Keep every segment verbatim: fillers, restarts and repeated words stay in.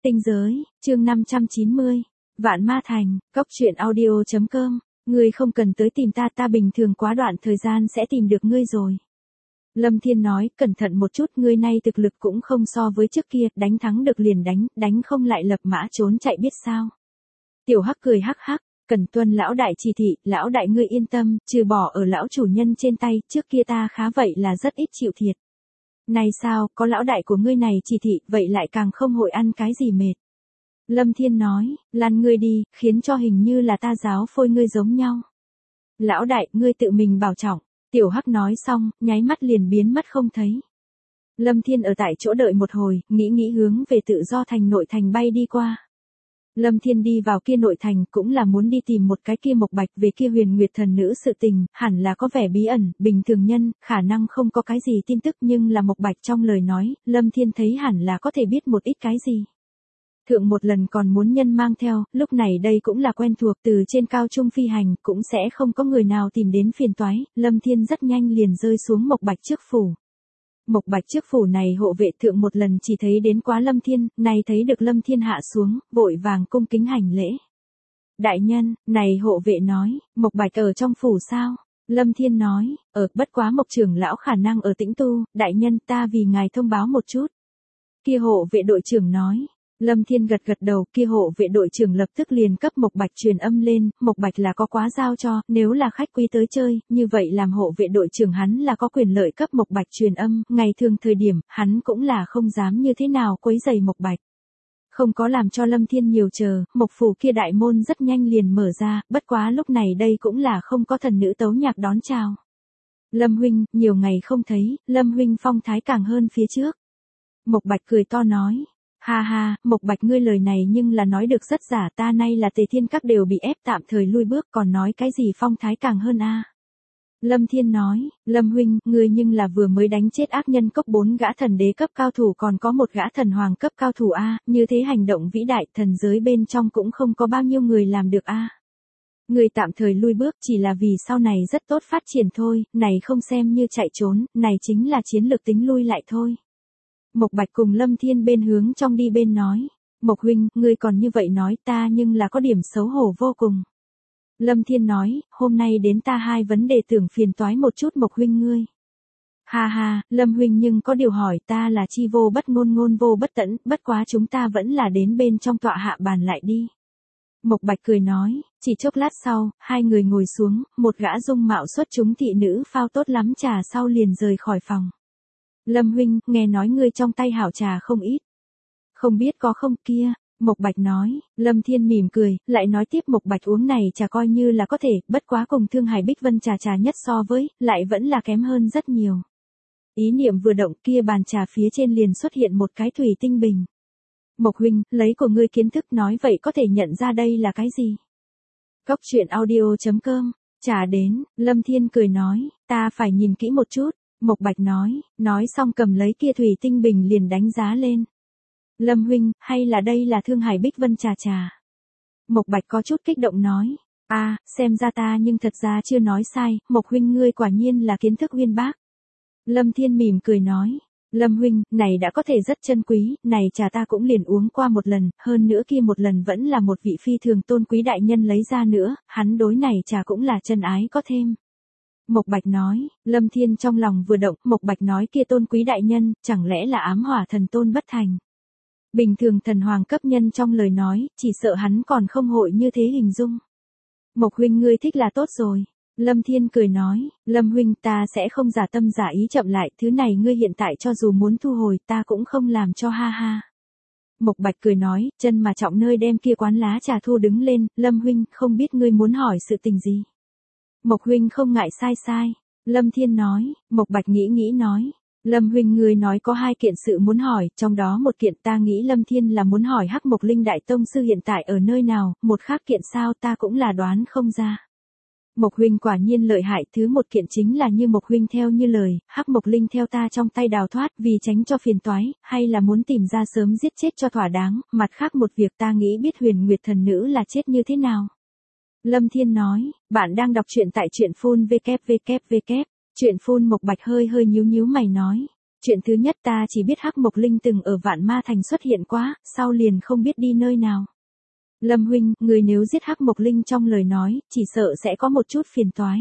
Tinh giới, chương năm trăm chín mươi. Vạn Ma Thành, cốc truyện audio chấm com. Ngươi không cần tới tìm ta, ta bình thường quá đoạn thời gian sẽ tìm được ngươi rồi. Lâm Thiên nói, cẩn thận một chút, ngươi nay thực lực cũng không so với trước kia, đánh thắng được liền đánh, đánh không lại lập mã trốn chạy biết sao. Tiểu Hắc cười hắc hắc, cần tuân lão đại chỉ thị, lão đại ngươi yên tâm, trừ bỏ ở lão chủ nhân trên tay, trước kia ta khá vậy là rất ít chịu thiệt. Này sao, có lão đại của ngươi này chỉ thị, vậy lại càng không hội ăn cái gì mệt. Lâm Thiên nói, lăn ngươi đi, khiến cho hình như là ta giáo phôi ngươi giống nhau. Lão đại, ngươi tự mình bảo trọng. Tiểu Hắc nói xong, nháy mắt liền biến mất không thấy. Lâm Thiên ở tại chỗ đợi một hồi, nghĩ nghĩ hướng về tự do thành nội thành bay đi qua. Lâm Thiên đi vào kia nội thành cũng là muốn đi tìm một cái kia Mộc Bạch về kia Huyền Nguyệt thần nữ sự tình, hẳn là có vẻ bí ẩn, bình thường nhân, khả năng không có cái gì tin tức nhưng là Mộc Bạch trong lời nói, Lâm Thiên thấy hẳn là có thể biết một ít cái gì. Thượng một lần còn muốn nhân mang theo, lúc này đây cũng là quen thuộc từ trên cao trung phi hành, cũng sẽ không có người nào tìm đến phiền toái, Lâm Thiên rất nhanh liền rơi xuống Mộc Bạch trước phủ. Mộc Bạch trước phủ này hộ vệ thượng một lần chỉ thấy đến quá Lâm Thiên, này thấy được Lâm Thiên hạ xuống, vội vàng cung kính hành lễ. Đại nhân, này hộ vệ nói, Mộc Bạch ở trong phủ sao? Lâm Thiên nói, ở, bất quá Mộc trưởng lão khả năng ở Tĩnh Tu, đại nhân ta vì ngài thông báo một chút. Kia hộ vệ đội trưởng nói. Lâm Thiên gật gật đầu, kia hộ vệ đội trưởng lập tức liền cấp Mộc Bạch truyền âm lên, Mộc Bạch là có quá giao cho, nếu là khách quý tới chơi, như vậy làm hộ vệ đội trưởng hắn là có quyền lợi cấp Mộc Bạch truyền âm, ngày thường thời điểm, hắn cũng là không dám như thế nào quấy rầy Mộc Bạch. Không có làm cho Lâm Thiên nhiều chờ, Mộc phủ kia đại môn rất nhanh liền mở ra, bất quá lúc này đây cũng là không có thần nữ tấu nhạc đón chào. Lâm huynh, nhiều ngày không thấy, Lâm huynh phong thái càng hơn phía trước. Mộc Bạch cười to nói. Ha ha, Mộc Bạch ngươi lời này nhưng là nói được rất giả, ta nay là Tề Thiên Các đều bị ép tạm thời lui bước, còn nói cái gì phong thái càng hơn a? Lâm Thiên nói, Lâm huynh, ngươi nhưng là vừa mới đánh chết ác nhân cốc bốn gã thần đế cấp cao thủ còn có một gã thần hoàng cấp cao thủ a, như thế hành động vĩ đại, thần giới bên trong cũng không có bao nhiêu người làm được a. Ngươi tạm thời lui bước chỉ là vì sau này rất tốt phát triển thôi, này không xem như chạy trốn, này chính là chiến lược tính lui lại thôi. Mộc Bạch cùng Lâm Thiên bên hướng trong đi bên nói, Mộc huynh, ngươi còn như vậy nói ta nhưng là có điểm xấu hổ vô cùng. Lâm Thiên nói, hôm nay đến ta hai vấn đề tưởng phiền toái một chút Mộc huynh ngươi. Ha ha, Lâm huynh nhưng có điều hỏi ta là chi vô bất ngôn ngôn vô bất tẫn, bất quá chúng ta vẫn là đến bên trong tọa hạ bàn lại đi. Mộc Bạch cười nói, chỉ chốc lát sau, hai người ngồi xuống, một gã dung mạo xuất chúng thị nữ phao tốt lắm trà sau liền rời khỏi phòng. Lâm huynh, nghe nói ngươi trong tay hảo trà không ít. Không biết có không kia, Mộc Bạch nói, Lâm Thiên mỉm cười, lại nói tiếp Mộc Bạch uống này trà coi như là có thể, bất quá cùng Thương Hải Bích Vân trà trà nhất so với, lại vẫn là kém hơn rất nhiều. Ý niệm vừa động kia bàn trà phía trên liền xuất hiện một cái thủy tinh bình. Mộc huynh, lấy của ngươi kiến thức nói vậy có thể nhận ra đây là cái gì? Cốc truyện audio chấm com, trà đến, Lâm Thiên cười nói, ta phải nhìn kỹ một chút. Mộc Bạch nói, nói xong cầm lấy kia thủy tinh bình liền đánh giá lên. Lâm huynh, hay là đây là Thương Hải Bích Vân trà trà? Mộc Bạch có chút kích động nói, a, à, xem ra ta nhưng thật ra chưa nói sai, Mộc huynh ngươi quả nhiên là kiến thức uyên bác. Lâm Thiên mỉm cười nói, Lâm huynh, này đã có thể rất chân quý, này trà ta cũng liền uống qua một lần, hơn nữa kia một lần vẫn là một vị phi thường tôn quý đại nhân lấy ra nữa, hắn đối này trà cũng là chân ái có thêm. Mộc Bạch nói, Lâm Thiên trong lòng vừa động, Mộc Bạch nói kia tôn quý đại nhân, chẳng lẽ là ám hỏa thần tôn bất thành. Bình thường thần hoàng cấp nhân trong lời nói, chỉ sợ hắn còn không hội như thế hình dung. Mộc huynh ngươi thích là tốt rồi. Lâm Thiên cười nói, Lâm huynh ta sẽ không giả tâm giả ý chậm lại, thứ này ngươi hiện tại cho dù muốn thu hồi ta cũng không làm cho ha ha. Mộc Bạch cười nói, chân mà trọng nơi đem kia quán lá trà thu đứng lên, Lâm huynh không biết ngươi muốn hỏi sự tình gì. Mộc huynh không ngại sai sai. Lâm Thiên nói, Mộc Bạch nghĩ nghĩ nói, Lâm huynh ngươi nói có hai kiện sự muốn hỏi, trong đó một kiện ta nghĩ Lâm Thiên là muốn hỏi Hắc Mộc Linh Đại Tông Sư hiện tại ở nơi nào, một khác kiện sao ta cũng là đoán không ra. Mộc huynh quả nhiên lợi hại, thứ một kiện chính là như Mộc huynh theo như lời, Hắc Mộc Linh theo ta trong tay đào thoát vì tránh cho phiền toái, hay là muốn tìm ra sớm giết chết cho thỏa đáng, mặt khác một việc ta nghĩ biết Huyền Nguyệt thần nữ là chết như thế nào. Lâm Thiên nói, bạn đang đọc truyện tại truyện phun vê kép vê kép vê kép, truyện phun Mộc Bạch hơi hơi nhíu nhíu mày nói, Chuyện thứ nhất ta chỉ biết Hắc Mộc Linh từng ở Vạn Ma Thành xuất hiện quá, sau liền không biết đi nơi nào. Lâm huynh, người nếu giết Hắc Mộc Linh trong lời nói, chỉ sợ sẽ có một chút phiền toái.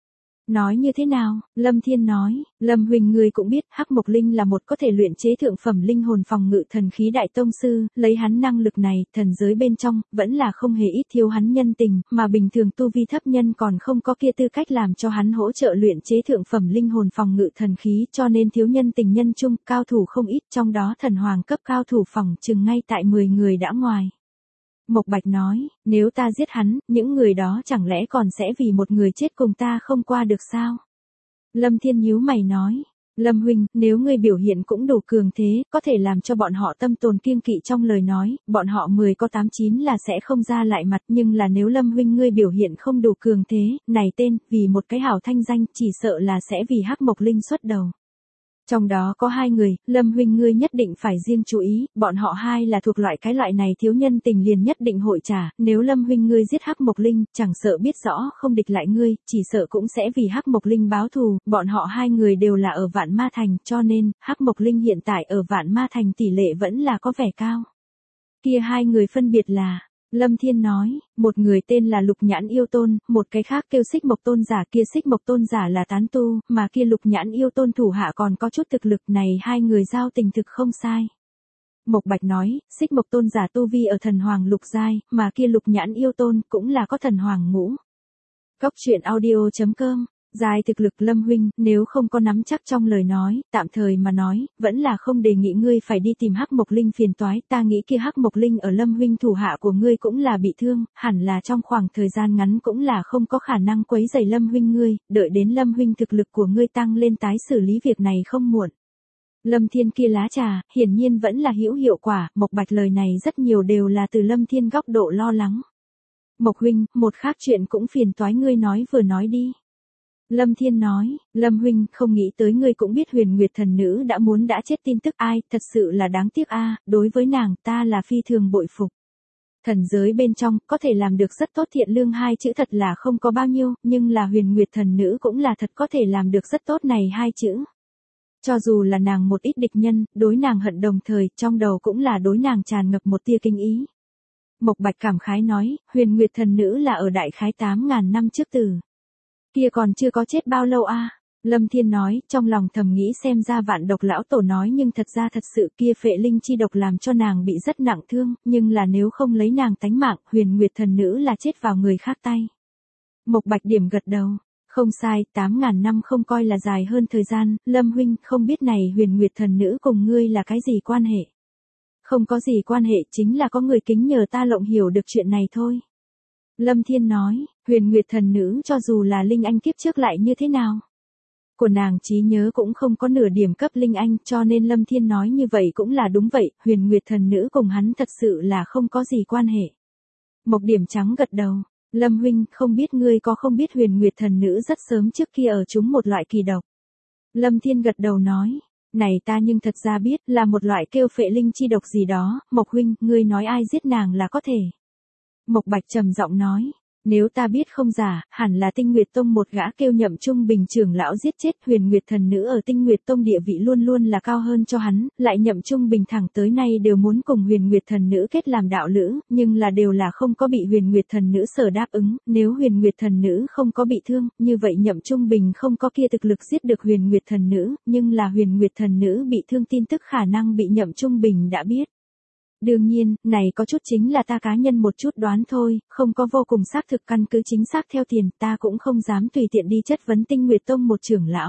Nói như thế nào? Lâm Thiên nói, Lâm huynh ngươi cũng biết, Hắc Mộc Linh là một có thể luyện chế thượng phẩm linh hồn phòng ngự thần khí đại tông sư, lấy hắn năng lực này, thần giới bên trong, vẫn là không hề ít thiếu hắn nhân tình, mà bình thường tu vi thấp nhân còn không có kia tư cách làm cho hắn hỗ trợ luyện chế thượng phẩm linh hồn phòng ngự thần khí, cho nên thiếu nhân tình nhân chung, cao thủ không ít, trong đó thần hoàng cấp cao thủ phòng chừng ngay tại mười người đã ngoài. Mộc Bạch nói, nếu ta giết hắn, những người đó chẳng lẽ còn sẽ vì một người chết cùng ta không qua được sao? Lâm Thiên nhíu mày nói, Lâm huynh, nếu ngươi biểu hiện cũng đủ cường thế, có thể làm cho bọn họ tâm tồn kiêng kỵ trong lời nói, bọn họ mười có tám chín là sẽ không ra lại mặt, nhưng là nếu Lâm huynh ngươi biểu hiện không đủ cường thế, này tên, vì một cái hảo thanh danh, chỉ sợ là sẽ vì Hắc Mộc Linh xuất đầu. Trong đó có hai người, Lâm huynh ngươi nhất định phải riêng chú ý, bọn họ hai là thuộc loại cái loại này thiếu nhân tình liền nhất định hội trả, nếu Lâm huynh ngươi giết Hắc Mộc Linh, chẳng sợ biết rõ không địch lại ngươi, chỉ sợ cũng sẽ vì Hắc Mộc Linh báo thù, bọn họ hai người đều là ở Vạn Ma Thành, cho nên, Hắc Mộc Linh hiện tại ở Vạn Ma Thành tỷ lệ vẫn là có vẻ cao. Kia hai người phân biệt là, Lâm Thiên nói, một người tên là Lục Nhãn Yêu Tôn, một cái khác kêu Xích Mộc Tôn giả, kia Xích Mộc Tôn giả là tán tu, mà kia Lục Nhãn Yêu Tôn thủ hạ còn có chút thực lực, này hai người giao tình thực không sai. Mộc Bạch nói, Xích Mộc Tôn giả tu vi ở thần hoàng lục giai, mà kia Lục Nhãn Yêu Tôn cũng là có thần hoàng ngũ. Góc truyện audio chấm com. Dài thực lực Lâm huynh, nếu không có nắm chắc trong lời nói, tạm thời mà nói, vẫn là không đề nghị ngươi phải đi tìm Hắc Mộc Linh phiền toái, ta nghĩ kia Hắc Mộc Linh ở Lâm huynh thủ hạ của ngươi cũng là bị thương, hẳn là trong khoảng thời gian ngắn cũng là không có khả năng quấy rầy Lâm huynh ngươi, đợi đến Lâm huynh thực lực của ngươi tăng lên tái xử lý việc này không muộn. Lâm Thiên kia lá trà, hiển nhiên vẫn là hữu hiệu quả, Mộc Bạch lời này rất nhiều đều là từ Lâm Thiên góc độ lo lắng. Mộc huynh, một khác chuyện cũng phiền toái ngươi nói vừa nói đi. Lâm Thiên nói, Lâm huynh, không nghĩ tới ngươi cũng biết Huyền Nguyệt thần nữ đã muốn đã chết tin tức ai, thật sự là đáng tiếc a, đối với nàng ta là phi thường bội phục. Thần giới bên trong, có thể làm được rất tốt thiện lương hai chữ thật là không có bao nhiêu, nhưng là Huyền Nguyệt thần nữ cũng là thật có thể làm được rất tốt này hai chữ. Cho dù là nàng một ít địch nhân, đối nàng hận đồng thời, trong đầu cũng là đối nàng tràn ngập một tia kinh ý. Mộc Bạch cảm khái nói, Huyền Nguyệt thần nữ là ở đại khái tám ngàn năm trước từ. Kia còn chưa có chết bao lâu a? À? Lâm Thiên nói, trong lòng thầm nghĩ xem ra Vạn Độc lão tổ nói nhưng thật ra thật sự kia phệ linh chi độc làm cho nàng bị rất nặng thương, nhưng là nếu không lấy nàng tánh mạng, Huyền Nguyệt thần nữ là chết vào người khác tay. Mộc Bạch điểm gật đầu, không sai, tám ngàn năm không coi là dài hơn thời gian, Lâm huynh, không biết này Huyền Nguyệt thần nữ cùng ngươi là cái gì quan hệ? Không có gì quan hệ, chính là có người kính nhờ ta lộng hiểu được chuyện này thôi. Lâm Thiên nói, Huyền Nguyệt thần nữ cho dù là Linh Anh kiếp trước lại như thế nào? Của nàng trí nhớ cũng không có nửa điểm cấp Linh Anh, cho nên Lâm Thiên nói như vậy cũng là đúng vậy, Huyền Nguyệt thần nữ cùng hắn thật sự là không có gì quan hệ. Mộc Điểm trắng gật đầu, Lâm huynh, không biết ngươi có không biết Huyền Nguyệt thần nữ rất sớm trước kia ở chúng một loại kỳ độc. Lâm Thiên gật đầu nói, này ta nhưng thật ra biết là một loại kêu phệ linh chi độc gì đó, Mộc huynh, ngươi nói ai giết nàng là có thể. Mộc Bạch trầm giọng nói, nếu ta biết không giả, hẳn là Tinh Nguyệt Tông một gã kêu Nhậm Trung Bình trưởng lão giết chết. Huyền Nguyệt thần nữ ở Tinh Nguyệt Tông địa vị luôn luôn là cao hơn cho hắn, lại Nhậm Trung Bình thẳng tới nay đều muốn cùng Huyền Nguyệt thần nữ kết làm đạo lữ, nhưng là đều là không có bị Huyền Nguyệt thần nữ sở đáp ứng, nếu Huyền Nguyệt thần nữ không có bị thương, như vậy Nhậm Trung Bình không có kia thực lực giết được Huyền Nguyệt thần nữ, nhưng là Huyền Nguyệt thần nữ bị thương tin tức khả năng bị Nhậm Trung Bình đã biết. Đương nhiên, này có chút chính là ta cá nhân một chút đoán thôi, không có vô cùng xác thực căn cứ chính xác theo tiền, ta cũng không dám tùy tiện đi chất vấn Tinh Nguyệt Tông một trưởng lão.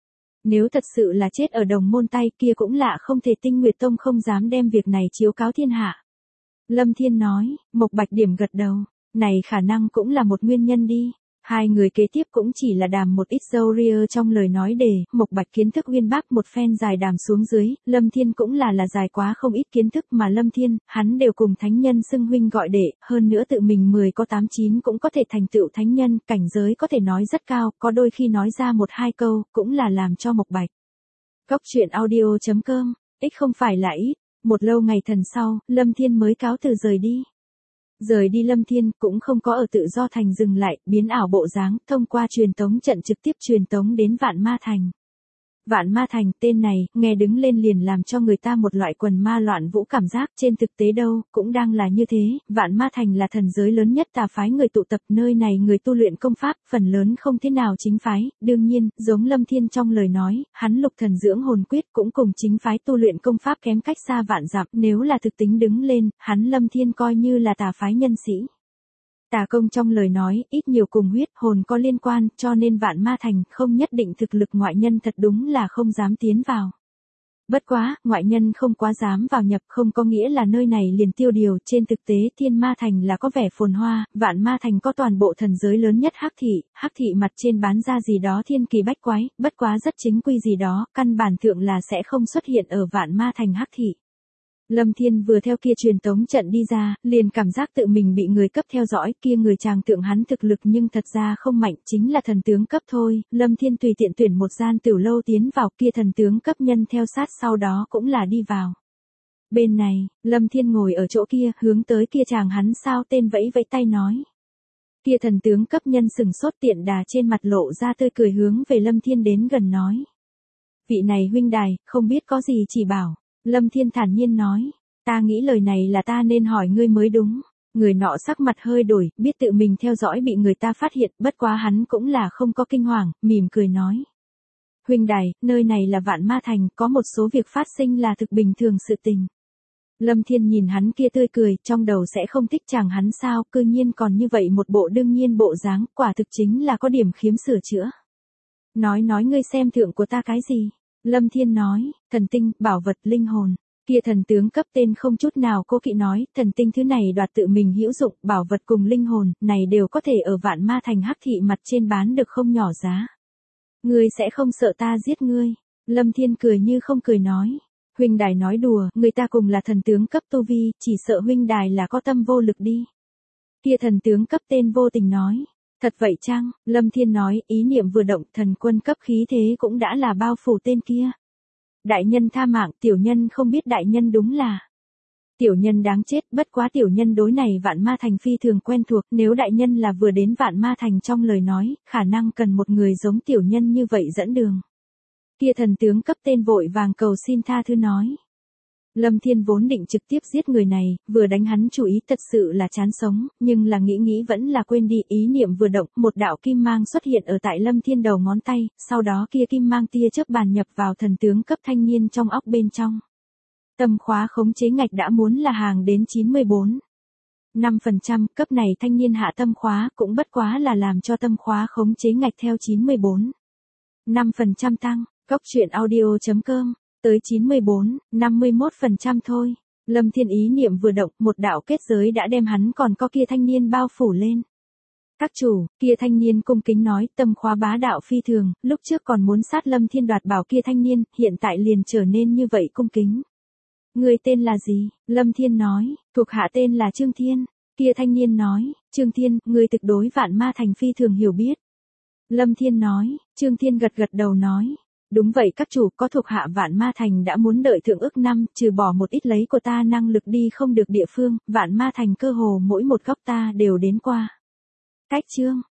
Nếu thật sự là chết ở đồng môn tay kia cũng lạ không thể Tinh Nguyệt Tông không dám đem việc này chiếu cáo thiên hạ. Lâm Thiên nói, Mộc Bạch điểm gật đầu, này khả năng cũng là một nguyên nhân đi. Hai người kế tiếp cũng chỉ là đàm một ít dâu ria trong lời nói đề, Mộc Bạch kiến thức uyên bác một phen dài đàm xuống dưới, Lâm Thiên cũng là là dài quá không ít kiến thức mà Lâm Thiên, hắn đều cùng thánh nhân xưng huynh gọi đệ, hơn nữa tự mình mười có tám chín cũng có thể thành tựu thánh nhân, cảnh giới có thể nói rất cao, có đôi khi nói ra một hai câu, cũng là làm cho Mộc Bạch. Góc truyện audio chấm com, ít không phải là ít, một lâu ngày thần sau, Lâm Thiên mới cáo từ rời đi. Rời đi Lâm Thiên cũng không có ở tự do thành dừng lại, biến ảo bộ dáng, thông qua truyền tống trận trực tiếp truyền tống đến Vạn Ma Thành. Vạn Ma Thành, tên này, nghe đứng lên liền làm cho người ta một loại quần ma loạn vũ cảm giác, trên thực tế đâu, cũng đang là như thế, Vạn Ma Thành là thần giới lớn nhất tà phái người tụ tập, nơi này người tu luyện công pháp, phần lớn không thế nào chính phái, đương nhiên, giống Lâm Thiên trong lời nói, hắn lục thần dưỡng hồn quyết cũng cùng chính phái tu luyện công pháp kém cách xa vạn dặm, nếu là thực tính đứng lên, hắn Lâm Thiên coi như là tà phái nhân sĩ. Tà công trong lời nói, ít nhiều cùng huyết hồn có liên quan, cho nên Vạn Ma Thành không nhất định thực lực ngoại nhân thật đúng là không dám tiến vào. Bất quá, ngoại nhân không quá dám vào nhập không có nghĩa là nơi này liền tiêu điều, trên thực tế Thiên Ma Thành là có vẻ phồn hoa, Vạn Ma Thành có toàn bộ thần giới lớn nhất Hắc Thị, Hắc Thị mặt trên bán ra gì đó thiên kỳ bách quái, bất quá rất chính quy gì đó, căn bản thượng là sẽ không xuất hiện ở Vạn Ma Thành Hắc Thị. Lâm Thiên vừa theo kia truyền tống trận đi ra, liền cảm giác tự mình bị người cấp theo dõi, kia người chàng tượng hắn thực lực nhưng thật ra không mạnh, chính là thần tướng cấp thôi, Lâm Thiên tùy tiện tuyển một gian tiểu lâu tiến vào, kia thần tướng cấp nhân theo sát sau đó cũng là đi vào. Bên này, Lâm Thiên ngồi ở chỗ kia, hướng tới kia chàng hắn sao tên vẫy vẫy tay nói. Kia thần tướng cấp nhân sừng sốt tiện đà trên mặt lộ ra tươi cười hướng về Lâm Thiên đến gần nói. Vị này huynh đài, không biết có gì chỉ bảo. Lâm Thiên thản nhiên nói, ta nghĩ lời này là ta nên hỏi ngươi mới đúng. Người nọ sắc mặt hơi đổi, biết tự mình theo dõi bị người ta phát hiện, bất quá hắn cũng là không có kinh hoàng, mỉm cười nói. Huynh đài, nơi này là Vạn Ma Thành, có một số việc phát sinh là thực bình thường sự tình. Lâm Thiên nhìn hắn kia tươi cười, trong đầu sẽ không thích chàng hắn sao, cư nhiên còn như vậy một bộ đương nhiên bộ dáng, quả thực chính là có điểm khiếm sửa chữa. Nói nói ngươi xem thượng của ta cái gì? Lâm Thiên nói, thần tinh, bảo vật, linh hồn. Kia thần tướng cấp tên không chút nào cố kỵ nói, thần tinh thứ này đoạt tự mình hữu dụng, bảo vật cùng linh hồn, này đều có thể ở Vạn Ma Thành Hắc Thị mặt trên bán được không nhỏ giá. Ngươi sẽ không sợ ta giết ngươi. Lâm Thiên cười như không cười nói. Huynh đài nói đùa, người ta cùng là thần tướng cấp tu vi, chỉ sợ huynh đài là có tâm vô lực đi. Kia thần tướng cấp tên vô tình nói. Thật vậy chăng? Lâm Thiên nói, ý niệm vừa động, thần quân cấp khí thế cũng đã là bao phủ tên kia. Đại nhân tha mạng, tiểu nhân không biết đại nhân đúng là. Tiểu nhân đáng chết, bất quá tiểu nhân đối này Vạn Ma Thành phi thường quen thuộc, nếu đại nhân là vừa đến Vạn Ma Thành trong lời nói, khả năng cần một người giống tiểu nhân như vậy dẫn đường. Kia thần tướng cấp tên vội vàng cầu xin tha thứ nói. Lâm Thiên vốn định trực tiếp giết người này, vừa đánh hắn chủ ý thật sự là chán sống, nhưng là nghĩ nghĩ vẫn là quên đi, ý niệm vừa động, một đạo kim mang xuất hiện ở tại Lâm Thiên đầu ngón tay, sau đó kia kim mang tia chớp bàn nhập vào thần tướng cấp thanh niên trong óc bên trong. Tâm khóa khống chế ngạch đã muốn là hàng đến chín mươi bốn. năm phần trăm, cấp này thanh niên hạ tâm khóa cũng bất quá là làm cho tâm khóa khống chế ngạch theo chín mươi bốn. năm phần trăm tăng, Cốc Truyện Audio chấm com. Tới chín mươi bốn, năm mươi mốt phần trăm thôi. Lâm Thiên ý niệm vừa động, một đạo kết giới đã đem hắn còn có kia thanh niên bao phủ lên. Các chủ, kia thanh niên cung kính nói, tâm khóa bá đạo phi thường, lúc trước còn muốn sát Lâm Thiên đoạt bảo kia thanh niên, hiện tại liền trở nên như vậy cung kính. Người tên là gì? Lâm Thiên nói, thuộc hạ tên là Trương Thiên. Kia thanh niên nói, Trương Thiên, người thực đối Vạn Ma Thành phi thường hiểu biết. Lâm Thiên nói, Trương Thiên gật gật đầu nói. Đúng vậy các chủ, có thuộc hạ Vạn Ma Thành đã muốn đợi thượng ước năm, trừ bỏ một ít lấy của ta năng lực đi không được địa phương, Vạn Ma Thành cơ hồ mỗi một góc ta đều đến qua. Cách chương,